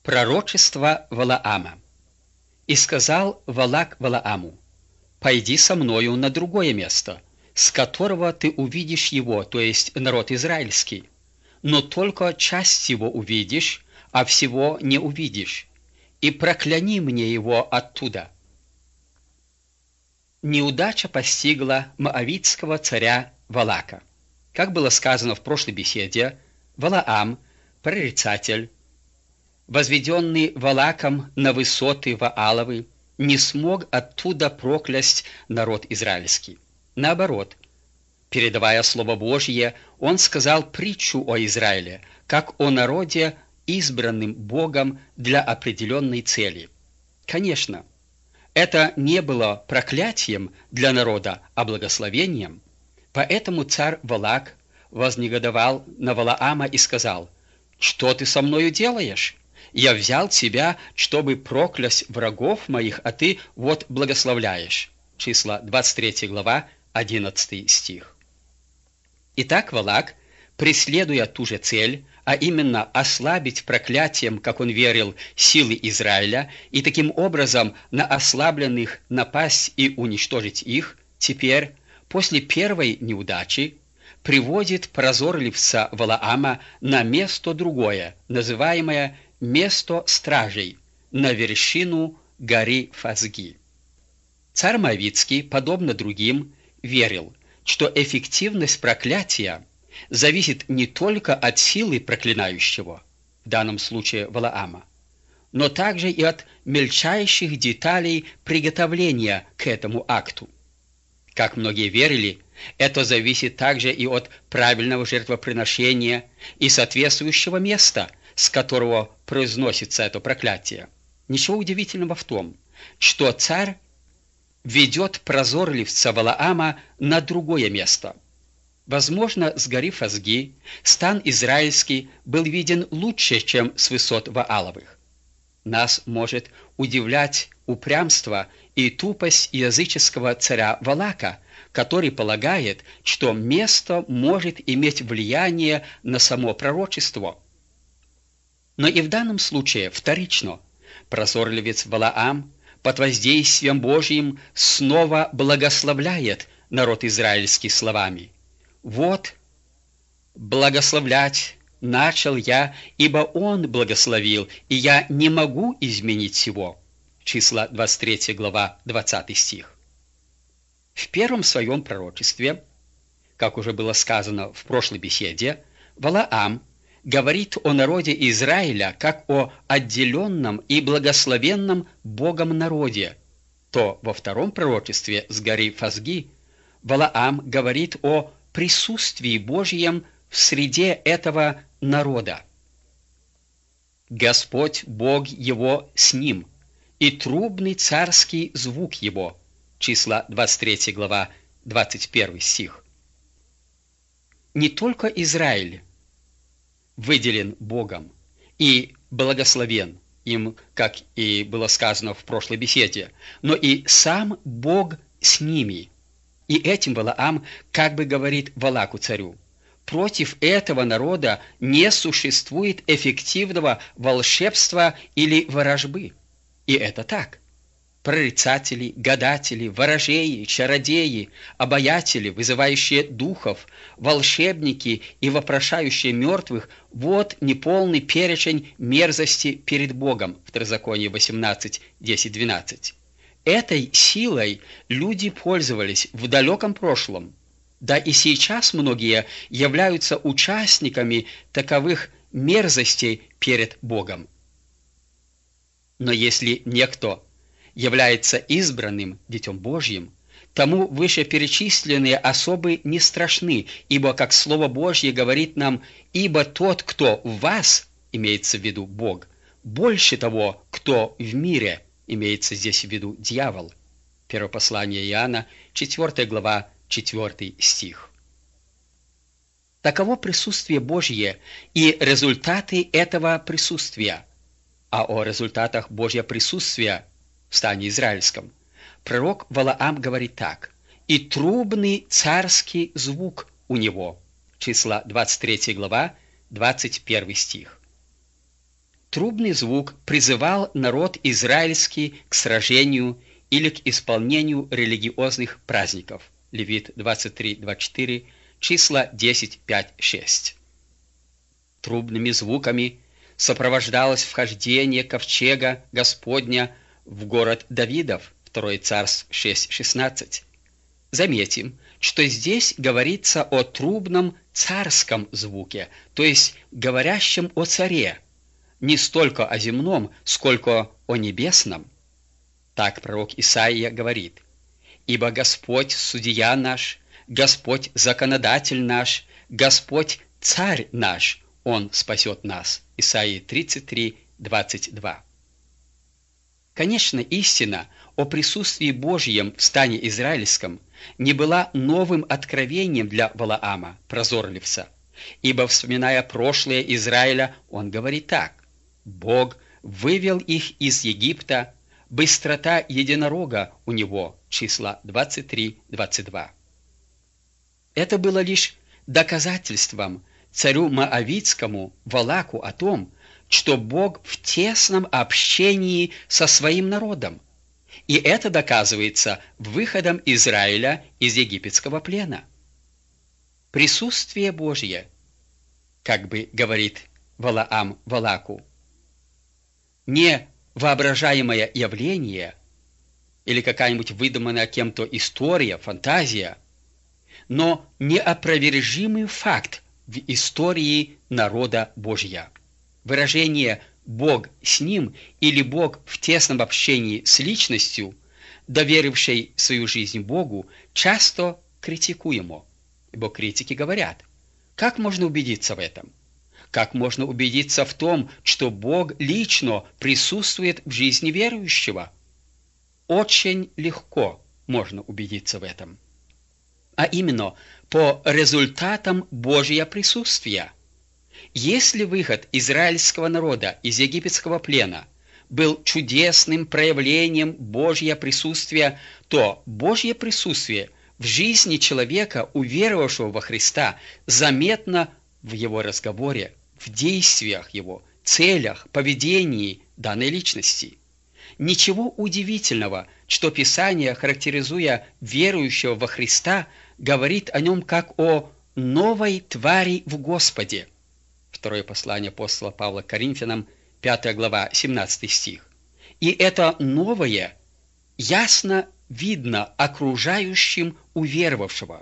Пророчество Валаама. «И сказал Валак Валааму: пойди со мною на другое место, с которого ты увидишь его, то есть народ израильский, но только часть его увидишь, а всего не увидишь, и прокляни мне его оттуда». Неудача постигла моавитского царя Валака. Как было сказано в прошлой беседе, Валаам, прорицатель, возведенный Валаком на высоты Вааловы, не смог оттуда проклясть народ израильский. Наоборот, передавая Слово Божье, он сказал притчу о Израиле, как о народе, избранным Богом для определенной цели. Конечно, это не было проклятием для народа, а благословением. Поэтому царь Валак вознегодовал на Валаама и сказал: «Что ты со мною делаешь? Я взял тебя, чтобы проклясть врагов моих, а ты вот благословляешь». Числа 23 глава, 11 стих. Итак, Валак, преследуя ту же цель, а именно ослабить проклятием, как он верил, силы Израиля, и таким образом на ослабленных напасть и уничтожить их, теперь, после первой неудачи, приводит прозорливца Валаама на место другое, называемое место стражей, на вершину горы Фазги. Царь Моавитский, подобно другим, верил, что эффективность проклятия зависит не только от силы проклинающего, в данном случае Валаама, но также и от мельчайших деталей приготовления к этому акту. Как многие верили, это зависит также и от правильного жертвоприношения и соответствующего места, с которого произносится это проклятие. Ничего удивительного в том, что царь ведет прозорливца Валаама на другое место. Возможно, с горы Фазги стан израильский был виден лучше, чем с высот Вааловых. Нас может удивлять упрямство и тупость языческого царя Валака, который полагает, что место может иметь влияние на само пророчество. Но и в данном случае вторично прозорливец Валаам под воздействием Божьим снова благословляет народ израильский словами: «Вот, благословлять начал я, ибо он благословил, и я не могу изменить сего». Числа 23 глава, 20 стих. В первом своем пророчестве, как уже было сказано в прошлой беседе, Валаам говорит о народе Израиля как о отделенном и благословенном Богом народе, то во втором пророчестве с горы Фазги Валаам говорит о присутствии Божьем в среде этого народа. «Господь Бог его с ним, и трубный царский звук его». Числа 23 глава, 21 стих. Не только Израиль выделен Богом и благословен им, как и было сказано в прошлой беседе, но и сам Бог с ними. И этим Валаам как бы говорит Валаку царю: против этого народа не существует эффективного волшебства или ворожбы. И это так. Прорицатели, гадатели, ворожеи, чародеи, обаятели, вызывающие духов, волшебники и вопрошающие мертвых – вот неполный перечень мерзости перед Богом. Второзаконие 18, 10, 12. Этой силой люди пользовались в далеком прошлом. Да и сейчас многие являются участниками таковых мерзостей перед Богом. Но если некто является избранным Детем Божьим, тому вышеперечисленные особы не страшны, ибо, как Слово Божье говорит нам, «Ибо тот, кто в вас, имеется в виду Бог, больше того, кто в мире», имеется здесь в виду дьявол. Первое послание Иоанна, 4 глава, 4 стих. Таково присутствие Божье и результаты этого присутствия. А о результатах Божьего присутствия в стане израильском пророк Валаам говорит так: «И трубный царский звук у него». Числа 23 глава, 21 стих. Трубный звук призывал народ израильский к сражению или к исполнению религиозных праздников. Левит 23-24, числа 10, 5, 6. Трубными звуками сопровождалось вхождение ковчега Господня в город Давидов, 2 Царств 6:16. Заметим, что здесь говорится о трубном царском звуке, то есть говорящем о царе, не столько о земном, сколько о небесном. Так пророк Исаия говорит: «Ибо Господь судья наш, Господь законодатель наш, Господь царь наш, Он спасет нас». Исаии 33:22. Конечно, истина о присутствии Божьем в стане израильском не была новым откровением для Валаама, прозорливца, ибо, вспоминая прошлое Израиля, он говорит так: «Бог вывел их из Египта, быстрота единорога у него», числа 23-22. Это было лишь доказательством царю Моавитскому Валаку о том, что Бог в тесном общении со своим народом, и это доказывается выходом Израиля из египетского плена. Присутствие Божье, как бы говорит Валаам Валаку, не воображаемое явление или какая-нибудь выдуманная кем-то история, фантазия, но неопровержимый факт в истории народа Божья. Выражение «Бог с ним» или «Бог в тесном общении с личностью», доверившей свою жизнь Богу, часто критикуемо. Ибо критики говорят: как можно убедиться в этом? Как можно убедиться в том, что Бог лично присутствует в жизни верующего? Очень легко можно убедиться в этом. А именно по результатам Божьего присутствия. Если выход израильского народа из египетского плена был чудесным проявлением Божьего присутствия, то Божье присутствие в жизни человека, уверовавшего во Христа, заметно в его разговоре, в действиях его, целях, поведении данной личности. Ничего удивительного, что Писание, характеризуя верующего во Христа, говорит о нем как о новой твари в Господе. Второе послание апостола Павла к Коринфянам, 5 глава, 17 стих. И это новое ясно видно окружающим уверовавшего.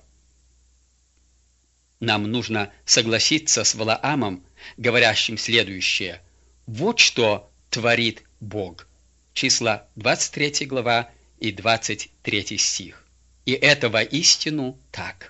Нам нужно согласиться с Валаамом, говорящим следующее: «Вот что творит Бог». Числа 23 глава и 23 стих. И это воистину так.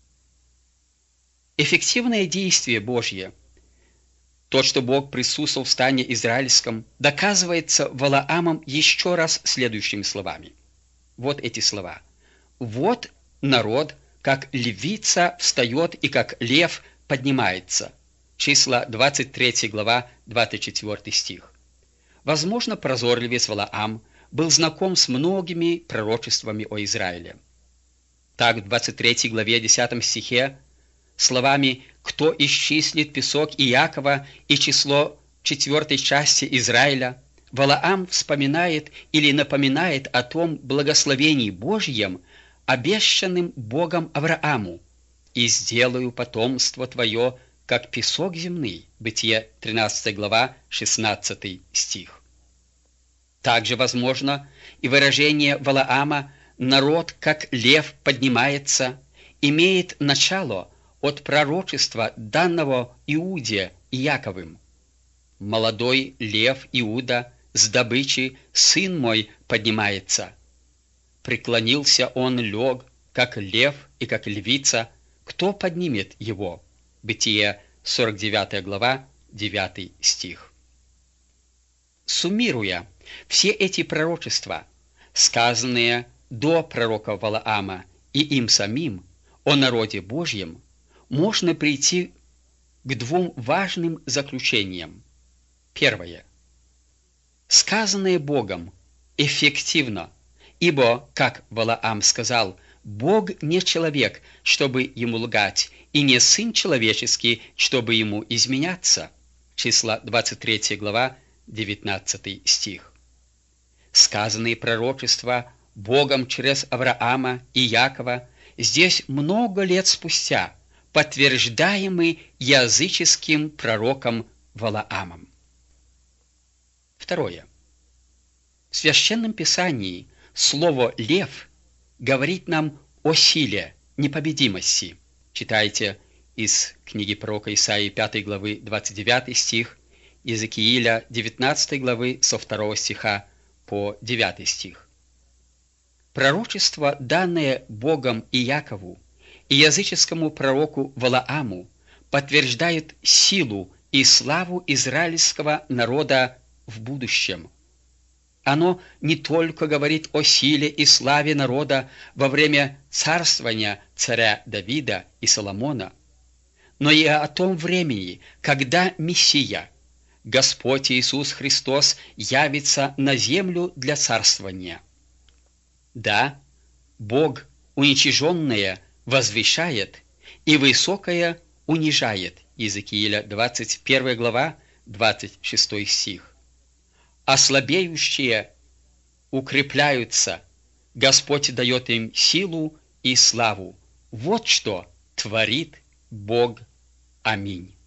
Эффективное действие Божье, то, что Бог присутствовал в стане израильском, доказывается Валаамом еще раз следующими словами. Вот эти слова: «Вот народ, как львица встает и как лев поднимается». Числа 23 глава, 24 стих. Возможно, прозорливец Валаам был знаком с многими пророчествами о Израиле. Так, в 23 главе 10 стихе словами «Кто исчислит песок Иакова и число 4 части Израиля», Валаам вспоминает или напоминает о том благословении Божьем, обещанным Богом Аврааму: «И сделаю потомство твое, как песок земный». Бытие 13 глава, 16 стих. Также возможно и выражение Валаама «народ, как лев поднимается», имеет начало от пророчества, данного Иуде Иаковым: «Молодой лев Иуда с добычи, сын мой, поднимается. Преклонился он, лег, как лев и как львица, кто поднимет его?» Бытие 49 глава, 9 стих. Суммируя все эти пророчества, сказанные до пророка Валаама и им самим о народе Божьем, можно прийти к двум важным заключениям. Первое. Сказанное Богом эффективно, ибо, как Валаам сказал, Бог не человек, чтобы ему лгать, и не сын человеческий, чтобы ему изменяться. числа 23 глава, 19 стих. Сказанные пророчества Богом через Авраама и Якова здесь много лет спустя подтверждаемы языческим пророком Валаамом. Второе. В Священном Писании слово «лев» говорит нам о силе, непобедимости. Читайте из книги пророка Исаии 5 главы 29 стих, Иезекииля 19 главы со 2 стиха по 9 стих. Пророчество, данное Богом Иакову и языческому пророку Валааму, подтверждает силу и славу израильского народа в будущем. Оно не только говорит о силе и славе народа во время царствования царя Давида и Соломона, но и о том времени, когда Мессия, Господь Иисус Христос, явится на землю для царствования. Да, Бог уничиженное возвышает и высокое унижает. Иезекииля 21 глава, 26 стих. А слабеющие укрепляются, Господь дает им силу и славу. Вот что творит Бог. Аминь.